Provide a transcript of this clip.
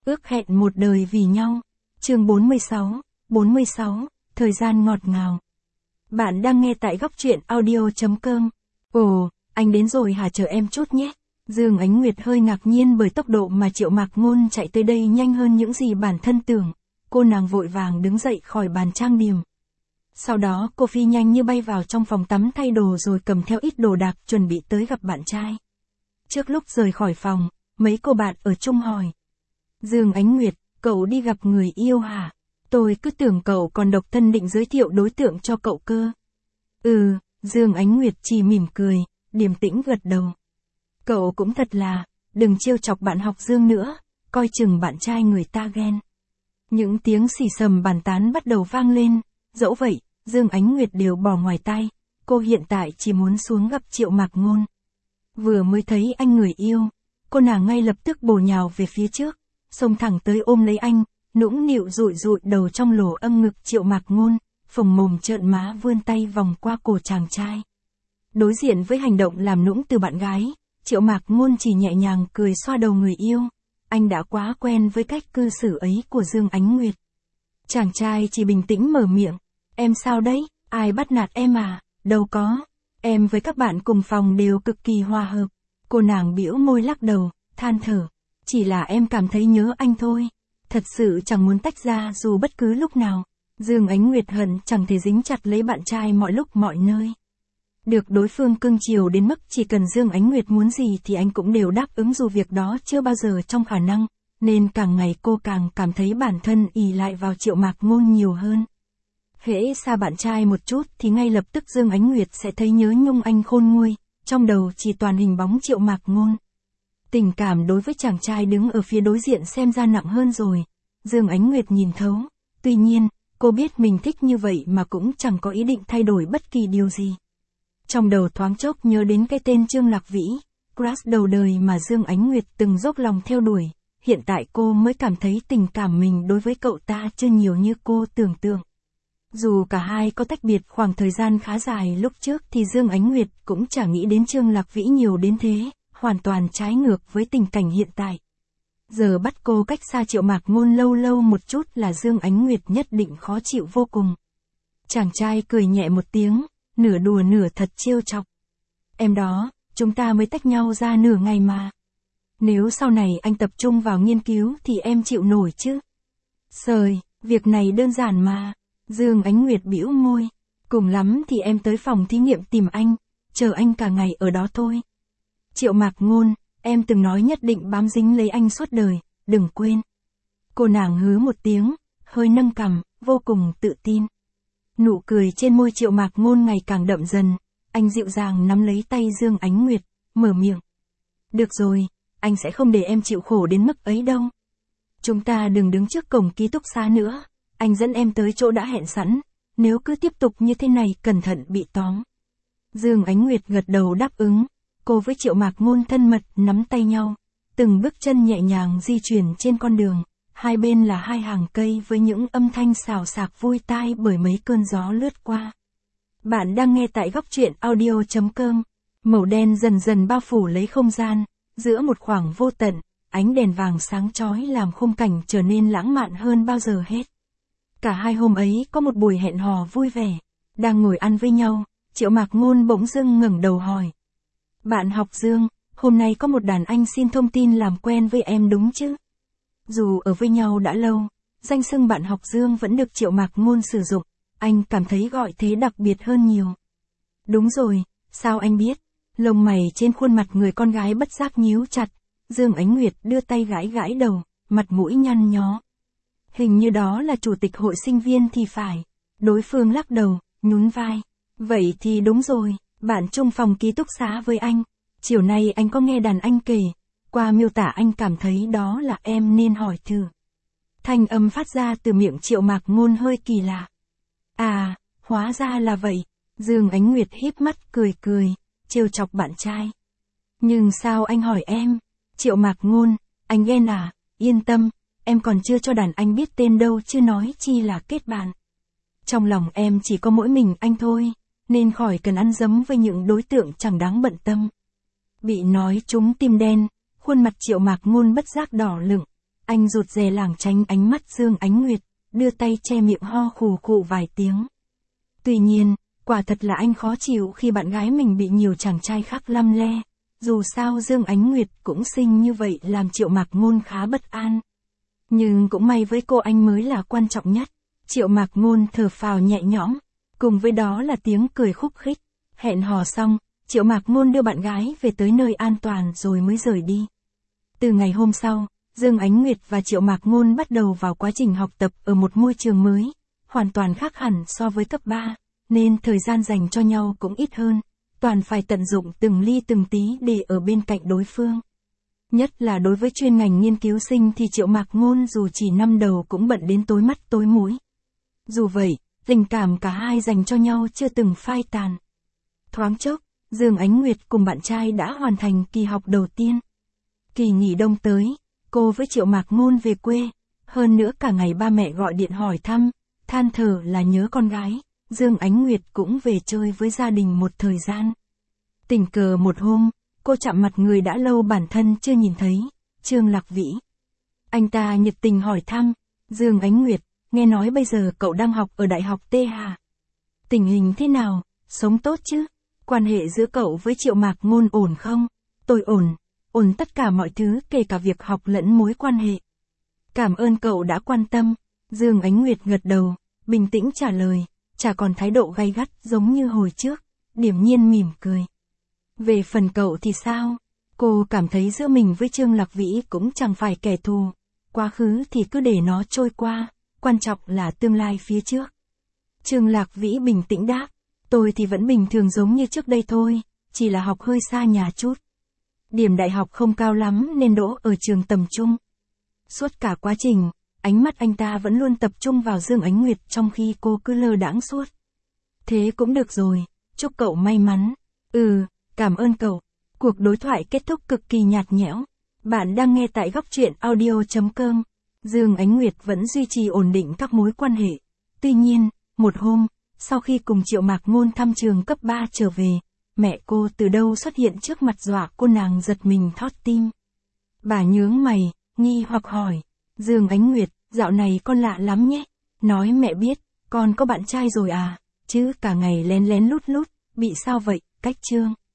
Ước hẹn một đời vì nhau. Chương 46, thời gian ngọt ngào. Bạn đang nghe tại góc truyện audio.com. Ồ, anh đến rồi hả, chờ em chút nhé. Dương Ánh Nguyệt hơi ngạc nhiên bởi tốc độ mà Triệu Mạc Ngôn chạy tới đây nhanh hơn những gì bản thân tưởng. Cô nàng vội vàng đứng dậy khỏi bàn trang điểm. Sau đó cô phi nhanh như bay vào trong phòng tắm thay đồ rồi cầm theo ít đồ đạc chuẩn bị tới gặp bạn trai. Trước lúc rời khỏi phòng, mấy cô bạn ở chung hỏi. Dương Ánh Nguyệt, cậu đi gặp người yêu hả? Tôi cứ tưởng cậu còn độc thân định giới thiệu đối tượng cho cậu cơ. Dương Ánh Nguyệt chỉ mỉm cười, điềm tĩnh gật đầu. Cậu cũng thật là, đừng trêu chọc bạn học Dương nữa, coi chừng bạn trai người ta ghen. Những tiếng xì xầm bàn tán bắt đầu vang lên, dẫu vậy, Dương Ánh Nguyệt đều bỏ ngoài tai, cô hiện tại chỉ muốn xuống gặp Triệu Mạc Ngôn. Vừa mới thấy anh người yêu, cô nàng ngay lập tức bổ nhào về phía trước, xông thẳng tới ôm lấy anh, nũng nịu dụi dụi đầu trong lỗ âm ngực Triệu Mạc Ngôn, phồng mồm trợn má vươn tay vòng qua cổ chàng trai. Đối diện với hành động làm nũng từ bạn gái, Triệu Mạc Ngôn chỉ nhẹ nhàng cười xoa đầu người yêu, anh đã quá quen với cách cư xử ấy của Dương Ánh Nguyệt. Chàng trai chỉ bình tĩnh mở miệng, em sao đấy, ai bắt nạt em à, đâu có, em với các bạn cùng phòng đều cực kỳ hòa hợp. Cô nàng bĩu môi lắc đầu, than thở, chỉ là em cảm thấy nhớ anh thôi, thật sự chẳng muốn tách ra dù bất cứ lúc nào. Dương Ánh Nguyệt hận chẳng thể dính chặt lấy bạn trai mọi lúc mọi nơi. Được đối phương cưng chiều đến mức chỉ cần Dương Ánh Nguyệt muốn gì thì anh cũng đều đáp ứng dù việc đó chưa bao giờ trong khả năng, nên càng ngày cô càng cảm thấy bản thân ỷ lại vào Triệu Mạc Ngôn nhiều hơn. Hễ xa bạn trai một chút thì ngay lập tức Dương Ánh Nguyệt sẽ thấy nhớ nhung anh khôn nguôi, trong đầu chỉ toàn hình bóng Triệu Mạc Ngôn. Tình cảm đối với chàng trai đứng ở phía đối diện xem ra nặng hơn rồi. Dương Ánh Nguyệt nhìn thấu, tuy nhiên, cô biết mình thích như vậy mà cũng chẳng có ý định thay đổi bất kỳ điều gì. Trong đầu thoáng chốc nhớ đến cái tên Trương Lạc Vĩ, crush đầu đời mà Dương Ánh Nguyệt từng dốc lòng theo đuổi, hiện tại cô mới cảm thấy tình cảm mình đối với cậu ta chưa nhiều như cô tưởng tượng. Dù cả hai có tách biệt khoảng thời gian khá dài lúc trước thì Dương Ánh Nguyệt cũng chả nghĩ đến Trương Lạc Vĩ nhiều đến thế, hoàn toàn trái ngược với tình cảnh hiện tại. Giờ bắt cô cách xa Triệu Mạc Ngôn lâu lâu một chút là Dương Ánh Nguyệt nhất định khó chịu vô cùng. Chàng trai cười nhẹ một tiếng, nửa đùa nửa thật trêu chọc. Em đó, chúng ta mới tách nhau ra nửa ngày mà. Nếu sau này anh tập trung vào nghiên cứu thì em chịu nổi chứ? Sời, việc này đơn giản mà. Dương Ánh Nguyệt bĩu môi. Cùng lắm thì em tới phòng thí nghiệm tìm anh, chờ anh cả ngày ở đó thôi. Triệu Mạc Ngôn, em từng nói nhất định bám dính lấy anh suốt đời, đừng quên. Cô nàng hứ một tiếng, hơi nâng cằm, vô cùng tự tin. Nụ cười trên môi Triệu Mạc Ngôn ngày càng đậm dần, anh dịu dàng nắm lấy tay Dương Ánh Nguyệt, mở miệng. Được rồi, anh sẽ không để em chịu khổ đến mức ấy đâu. Chúng ta đừng đứng trước cổng ký túc xá nữa, anh dẫn em tới chỗ đã hẹn sẵn, nếu cứ tiếp tục như thế này cẩn thận bị tóm. Dương Ánh Nguyệt gật đầu đáp ứng, cô với Triệu Mạc Ngôn thân mật nắm tay nhau, từng bước chân nhẹ nhàng di chuyển trên con đường. Hai bên là hai hàng cây với những âm thanh xào xạc vui tai bởi mấy cơn gió lướt qua. Bạn đang nghe tại góc truyện audio.com. Màu đen dần dần bao phủ lấy không gian, giữa một khoảng vô tận, ánh đèn vàng sáng chói làm khung cảnh trở nên lãng mạn hơn bao giờ hết. Cả hai hôm ấy có một buổi hẹn hò vui vẻ, đang ngồi ăn với nhau, Triệu Mạc Ngôn bỗng dưng ngẩng đầu hỏi. Bạn học Dương, hôm nay có một đàn anh xin thông tin làm quen với em đúng chứ? Dù ở với nhau đã lâu, danh xưng bạn học Dương vẫn được Triệu Mạc Ngôn sử dụng, anh cảm thấy gọi thế đặc biệt hơn nhiều. Đúng rồi, sao anh biết? Lông mày trên khuôn mặt người con gái bất giác nhíu chặt, Dương Ánh Nguyệt đưa tay gãi gãi đầu, mặt mũi nhăn nhó. Hình như đó là chủ tịch hội sinh viên thì phải. Đối phương lắc đầu, nhún vai. Vậy thì đúng rồi, bạn chung phòng ký túc xá với anh. Chiều nay anh có nghe đàn anh kể. Qua miêu tả anh cảm thấy đó là em nên hỏi thử. Thanh âm phát ra từ miệng Triệu Mạc Ngôn hơi kỳ lạ. À, hóa ra là vậy. Dương Ánh Nguyệt híp mắt cười cười, trêu chọc bạn trai. Nhưng sao anh hỏi em? Triệu Mạc Ngôn, anh ghen à? Yên tâm, em còn chưa cho đàn anh biết tên đâu chứ nói chi là kết bạn. Trong lòng em chỉ có mỗi mình anh thôi, nên khỏi cần ăn dấm với những đối tượng chẳng đáng bận tâm. Bị nói trúng tim đen, khuôn mặt Triệu Mạc Ngôn bất giác đỏ lựng. Anh rụt rè lảng tránh ánh mắt Dương Ánh Nguyệt, đưa tay che miệng ho khù khụ vài tiếng. Tuy nhiên, quả thật là anh khó chịu khi bạn gái mình bị nhiều chàng trai khác lăm le. Dù sao Dương Ánh Nguyệt cũng xinh như vậy làm Triệu Mạc Ngôn khá bất an. Nhưng cũng may với cô anh mới là quan trọng nhất. Triệu Mạc Ngôn thở phào nhẹ nhõm, cùng với đó là tiếng cười khúc khích. Hẹn hò xong, Triệu Mạc Ngôn đưa bạn gái về tới nơi an toàn rồi mới rời đi. Từ ngày hôm sau, Dương Ánh Nguyệt và Triệu Mạc Ngôn bắt đầu vào quá trình học tập ở một môi trường mới, hoàn toàn khác hẳn so với cấp 3, nên thời gian dành cho nhau cũng ít hơn, toàn phải tận dụng từng ly từng tí để ở bên cạnh đối phương. Nhất là đối với chuyên ngành nghiên cứu sinh thì Triệu Mạc Ngôn dù chỉ năm đầu cũng bận đến tối mắt tối mũi. Dù vậy, tình cảm cả hai dành cho nhau chưa từng phai tàn. Thoáng chốc, Dương Ánh Nguyệt cùng bạn trai đã hoàn thành kỳ học đầu tiên. Kỳ nghỉ đông tới, cô với Triệu Mạc Ngôn về quê, hơn nữa cả ngày ba mẹ gọi điện hỏi thăm, than thở là nhớ con gái, Dương Ánh Nguyệt cũng về chơi với gia đình một thời gian. Tình cờ một hôm, cô chạm mặt người đã lâu bản thân chưa nhìn thấy, Trương Lạc Vĩ. Anh ta nhiệt tình hỏi thăm, Dương Ánh Nguyệt, nghe nói bây giờ cậu đang học ở Đại học T Hà. Tình hình thế nào, sống tốt chứ? Quan hệ giữa cậu với Triệu Mạc Ngôn ổn không? Tôi ổn tất cả mọi thứ kể cả việc học lẫn mối quan hệ. Cảm ơn cậu đã quan tâm, Dương Ánh Nguyệt gật đầu, bình tĩnh trả lời, chả còn thái độ gay gắt giống như hồi trước, điềm nhiên mỉm cười. Về phần cậu thì sao? Cô cảm thấy giữa mình với Trương Lạc Vĩ cũng chẳng phải kẻ thù, quá khứ thì cứ để nó trôi qua, quan trọng là tương lai phía trước. Trương Lạc Vĩ bình tĩnh đáp, tôi thì vẫn bình thường giống như trước đây thôi, chỉ là học hơi xa nhà chút. Điểm đại học không cao lắm nên đỗ ở trường tầm trung. Suốt cả quá trình, ánh mắt anh ta vẫn luôn tập trung vào Dương Ánh Nguyệt trong khi cô cứ lơ đãng suốt. Thế cũng được rồi, chúc cậu may mắn. Cảm ơn cậu. Cuộc đối thoại kết thúc cực kỳ nhạt nhẽo. Bạn đang nghe tại góc truyện audio.com. Dương Ánh Nguyệt vẫn duy trì ổn định các mối quan hệ. Tuy nhiên, một hôm, sau khi cùng Triệu Mạc Ngôn thăm trường cấp 3 trở về, mẹ cô từ đâu xuất hiện trước mặt dọa cô nàng giật mình thót tim. Bà nhướng mày, nghi hoặc hỏi, Dương Ánh Nguyệt, dạo này con lạ lắm nhé. Nói mẹ biết, con có bạn trai rồi à, chứ cả ngày lén lén lút lút, bị sao vậy, cách Trương.